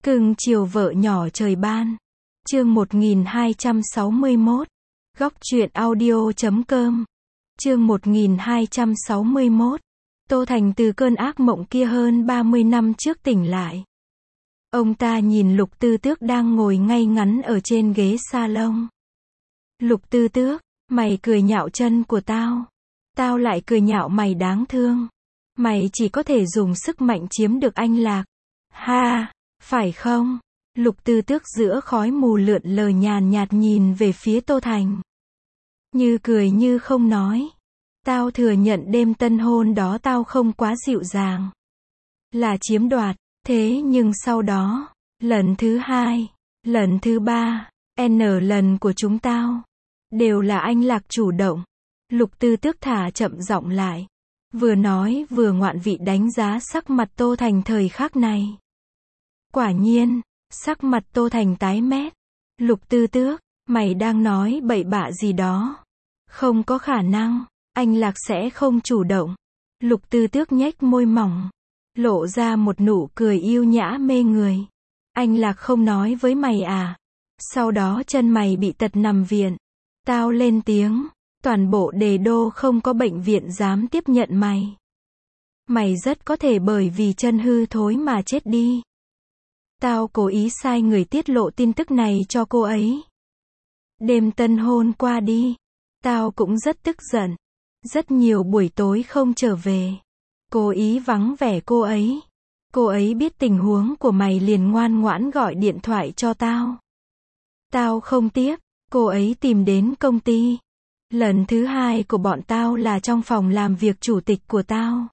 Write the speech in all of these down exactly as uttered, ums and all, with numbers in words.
Cưng chiều vợ nhỏ trời ban. Chương một nghìn hai trăm sáu mươi mốt. Góc truyện audio chấm com. Chương một nghìn hai trăm sáu mươi mốt. Tô Thành từ cơn ác mộng kia hơn ba mươi năm trước tỉnh lại. Ông ta nhìn Lục Tư Tước đang ngồi ngay ngắn ở trên ghế salon. Lục Tư Tước, mày cười nhạo chân của tao. Tao lại cười nhạo mày đáng thương. Mày chỉ có thể dùng sức mạnh chiếm được anh Lạc. Ha, phải không? Lục Tư Tước giữa khói mù lượn lờ nhàn nhạt nhìn về phía Tô Thành. Như cười như không nói. Tao thừa nhận đêm tân hôn đó tao không quá dịu dàng. Là chiếm đoạt, thế nhưng sau đó, lần thứ hai, lần thứ ba, N lần của chúng tao, đều là anh Lạc chủ động. Lục Tư Tước thả chậm giọng lại. Vừa nói vừa ngoạn vị đánh giá sắc mặt Tô Thành thời khắc này. Quả nhiên, sắc mặt Tô Thành tái mét. Lục Tư Tước, mày đang nói bậy bạ gì đó. Không có khả năng, anh Lạc sẽ không chủ động. Lục Tư Tước nhếch môi mỏng, lộ ra một nụ cười yêu nhã mê người. Anh Lạc không nói với mày à? Sau đó chân mày bị tật nằm viện. Tao lên tiếng, toàn bộ Đề Đô không có bệnh viện dám tiếp nhận mày. Mày rất có thể bởi vì chân hư thối mà chết đi. Tao cố ý sai người tiết lộ tin tức này cho cô ấy. Đêm tân hôn qua đi, tao cũng rất tức giận. Rất nhiều buổi tối không trở về. Cố ý vắng vẻ cô ấy. Cô ấy biết tình huống của mày liền ngoan ngoãn gọi điện thoại cho tao. Tao không tiếp, cô ấy tìm đến công ty. Lần thứ hai của bọn tao là trong phòng làm việc chủ tịch của tao.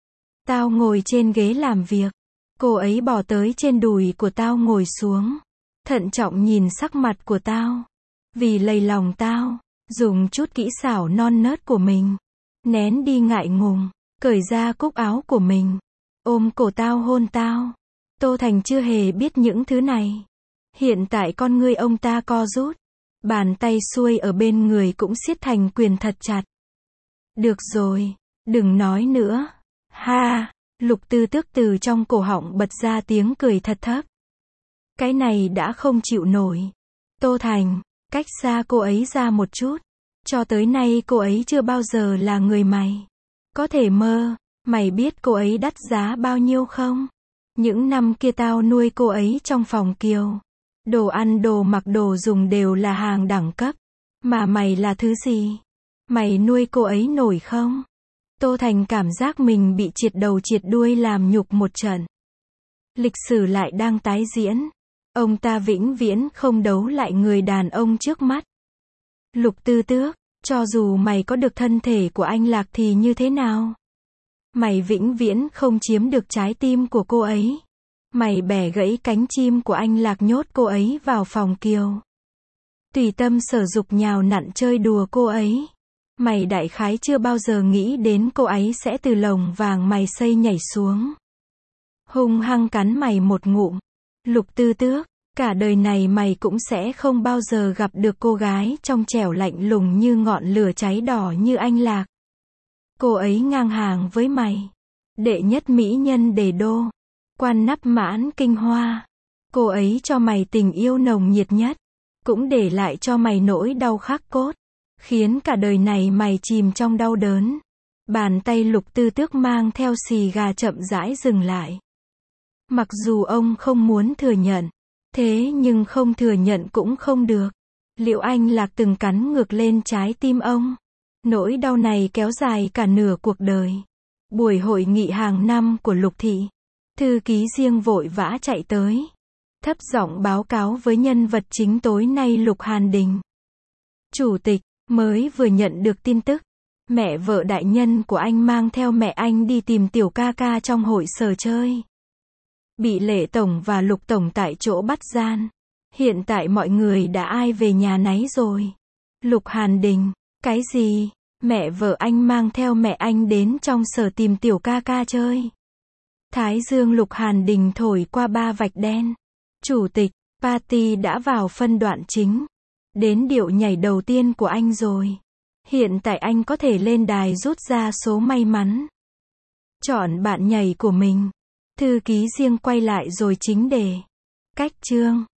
Tao ngồi trên ghế làm việc. Cô ấy bò tới trên đùi của tao ngồi xuống. Thận trọng nhìn sắc mặt của tao. Vì lầy lòng tao, dùng chút kỹ xảo non nớt của mình. Nén đi ngại ngùng, cởi ra cúc áo của mình. Ôm cổ tao hôn tao. Tô Thành chưa hề biết những thứ này. Hiện tại con ngươi ông ta co rút. Bàn tay xuôi ở bên người cũng siết thành quyền thật chặt. Được rồi, đừng nói nữa. Ha, Lục Tư Tước từ trong cổ họng bật ra tiếng cười thật thấp. Cái này đã không chịu nổi. Tô Thành, cách xa cô ấy ra một chút. Cho tới nay cô ấy chưa bao giờ là người mày. Có thể mơ, mày biết cô ấy đắt giá bao nhiêu không? Những năm kia tao nuôi cô ấy trong phòng kiều. Đồ ăn đồ mặc đồ dùng đều là hàng đẳng cấp. Mà mày là thứ gì? Mày nuôi cô ấy nổi không? Tô Thành cảm giác mình bị triệt đầu triệt đuôi làm nhục một trận. Lịch sử lại đang tái diễn. Ông ta vĩnh viễn không đấu lại người đàn ông trước mắt. Lục Tư Tước, cho dù mày có được thân thể của anh Lạc thì như thế nào? Mày vĩnh viễn không chiếm được trái tim của cô ấy. Mày bẻ gãy cánh chim của anh Lạc nhốt cô ấy vào phòng kiều. Tùy tâm sở dục nhào nặn chơi đùa cô ấy. Mày đại khái chưa bao giờ nghĩ đến cô ấy sẽ từ lồng vàng mày xây nhảy xuống. Hung hăng cắn mày một ngụm. Lục Tư Tước, cả đời này mày cũng sẽ không bao giờ gặp được cô gái trong trẻo lạnh lùng như ngọn lửa cháy đỏ như anh Lạc. Cô ấy ngang hàng với mày. Đệ nhất mỹ nhân Đề Đô. Quan nắp mãn kinh hoa. Cô ấy cho mày tình yêu nồng nhiệt nhất. Cũng để lại cho mày nỗi đau khắc cốt. Khiến cả đời này mày chìm trong đau đớn. Bàn tay Lục Tư Tước mang theo xì gà chậm rãi dừng lại. Mặc dù ông không muốn thừa nhận. Thế nhưng không thừa nhận cũng không được. Liệu anh Lạc từng cắn ngược lên trái tim ông? Nỗi đau này kéo dài cả nửa cuộc đời. Buổi hội nghị hàng năm của Lục Thị. Thư ký riêng vội vã chạy tới. Thấp giọng báo cáo với nhân vật chính tối nay Lục Hàn Đình. Chủ tịch, mới vừa nhận được tin tức. Mẹ vợ đại nhân của anh mang theo mẹ anh đi tìm tiểu ca ca trong hội sở chơi. Bị Lệ Tổng và Lục Tổng tại chỗ bắt gian. Hiện tại mọi người đã ai về nhà nấy rồi. Lục Hàn Đình, cái gì? Mẹ vợ anh mang theo mẹ anh đến trong sở tìm tiểu ca ca chơi. Thái dương Lục Hàn Đình thổi qua ba vạch đen. Chủ tịch, party đã vào phân đoạn chính. Đến điệu nhảy đầu tiên của anh rồi. Hiện tại anh có thể lên đài rút ra số may mắn. Chọn bạn nhảy của mình. Thư ký riêng quay lại rồi chính đề. Cách chương